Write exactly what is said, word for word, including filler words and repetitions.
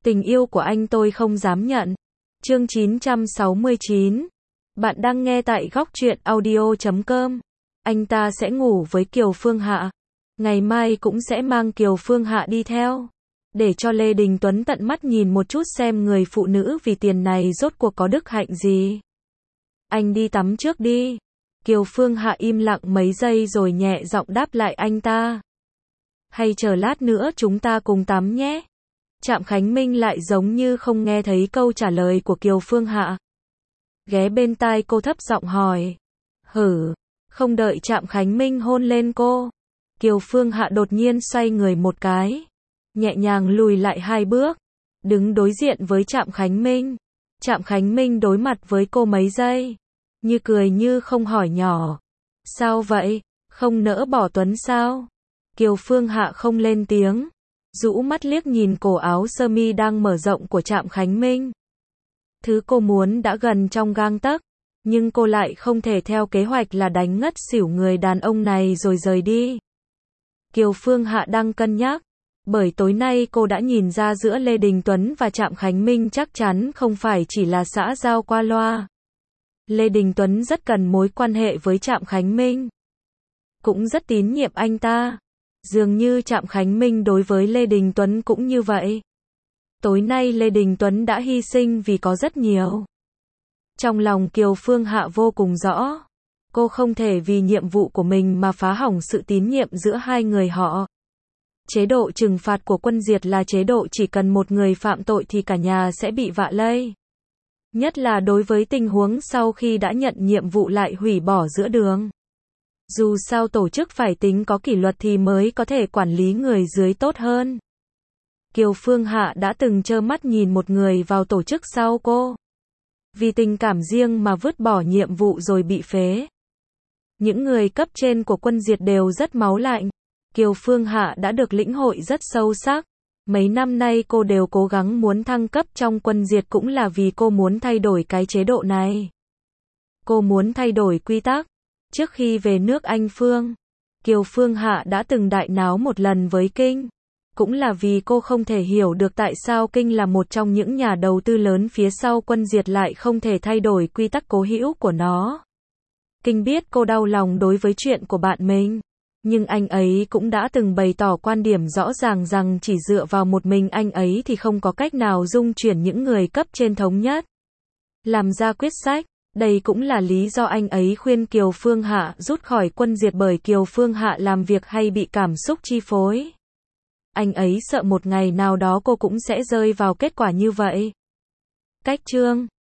Tình yêu của anh tôi không dám nhận. Chương chín trăm sáu mươi chín. Bạn đang nghe tại góc truyện audio chấm com. Anh ta sẽ ngủ với Kiều Phương Hạ. Ngày mai cũng sẽ mang Kiều Phương Hạ đi theo. Để cho Lê Đình Tuấn tận mắt nhìn một chút xem người phụ nữ vì tiền này rốt cuộc có đức hạnh gì. Anh đi tắm trước đi. Kiều Phương Hạ im lặng mấy giây rồi nhẹ giọng đáp lại anh ta. Hay chờ lát nữa chúng ta cùng tắm nhé. Trạm Khánh Minh lại giống như không nghe thấy câu trả lời của Kiều Phương Hạ. Ghé bên tai cô thấp giọng hỏi. Hử, không đợi Trạm Khánh Minh hôn lên cô. Kiều Phương Hạ đột nhiên xoay người một cái. Nhẹ nhàng lùi lại hai bước. Đứng đối diện với Trạm Khánh Minh. Trạm Khánh Minh đối mặt với cô mấy giây. Như cười như không hỏi nhỏ. Sao vậy, không nỡ bỏ Tuấn sao? Kiều Phương Hạ không lên tiếng. Rũ mắt liếc nhìn cổ áo sơ mi đang mở rộng của Trạm Khánh Minh. Thứ cô muốn đã gần trong gang tấc, nhưng cô lại không thể theo kế hoạch là đánh ngất xỉu người đàn ông này rồi rời đi. Kiều Phương Hạ đang cân nhắc, bởi tối nay cô đã nhìn ra giữa Lê Đình Tuấn và Trạm Khánh Minh chắc chắn không phải chỉ là xã giao qua loa. Lê Đình Tuấn rất cần mối quan hệ với Trạm Khánh Minh, cũng rất tín nhiệm anh ta. Dường như Trạm Khánh Minh đối với Lê Đình Tuấn cũng như vậy. Tối nay Lê Đình Tuấn đã hy sinh vì có rất nhiều. Trong lòng Kiều Phương Hạ vô cùng rõ. Cô không thể vì nhiệm vụ của mình mà phá hỏng sự tín nhiệm giữa hai người họ. Chế độ trừng phạt của quân diệt là chế độ chỉ cần một người phạm tội thì cả nhà sẽ bị vạ lây. Nhất là đối với tình huống sau khi đã nhận nhiệm vụ lại hủy bỏ giữa đường. Dù sao tổ chức phải tính có kỷ luật thì mới có thể quản lý người dưới tốt hơn. Kiều Phương Hạ đã từng trơ mắt nhìn một người vào tổ chức sau cô. Vì tình cảm riêng mà vứt bỏ nhiệm vụ rồi bị phế. Những người cấp trên của quân diệt đều rất máu lạnh. Kiều Phương Hạ đã được lĩnh hội rất sâu sắc. Mấy năm nay cô đều cố gắng muốn thăng cấp trong quân diệt cũng là vì cô muốn thay đổi cái chế độ này. Cô muốn thay đổi quy tắc. Trước khi về nước Anh Phương, Kiều Phương Hạ đã từng đại náo một lần với Kinh. Cũng là vì cô không thể hiểu được tại sao Kinh là một trong những nhà đầu tư lớn phía sau quân diệt lại không thể thay đổi quy tắc cố hữu của nó. Kinh biết cô đau lòng đối với chuyện của bạn mình. Nhưng anh ấy cũng đã từng bày tỏ quan điểm rõ ràng rằng chỉ dựa vào một mình anh ấy thì không có cách nào dung chuyển những người cấp trên thống nhất. Làm ra quyết sách. Đây cũng là lý do anh ấy khuyên Kiều Phương Hạ rút khỏi quân diệt bởi Kiều Phương Hạ làm việc hay bị cảm xúc chi phối. Anh ấy sợ một ngày nào đó cô cũng sẽ rơi vào kết quả như vậy. Cách chương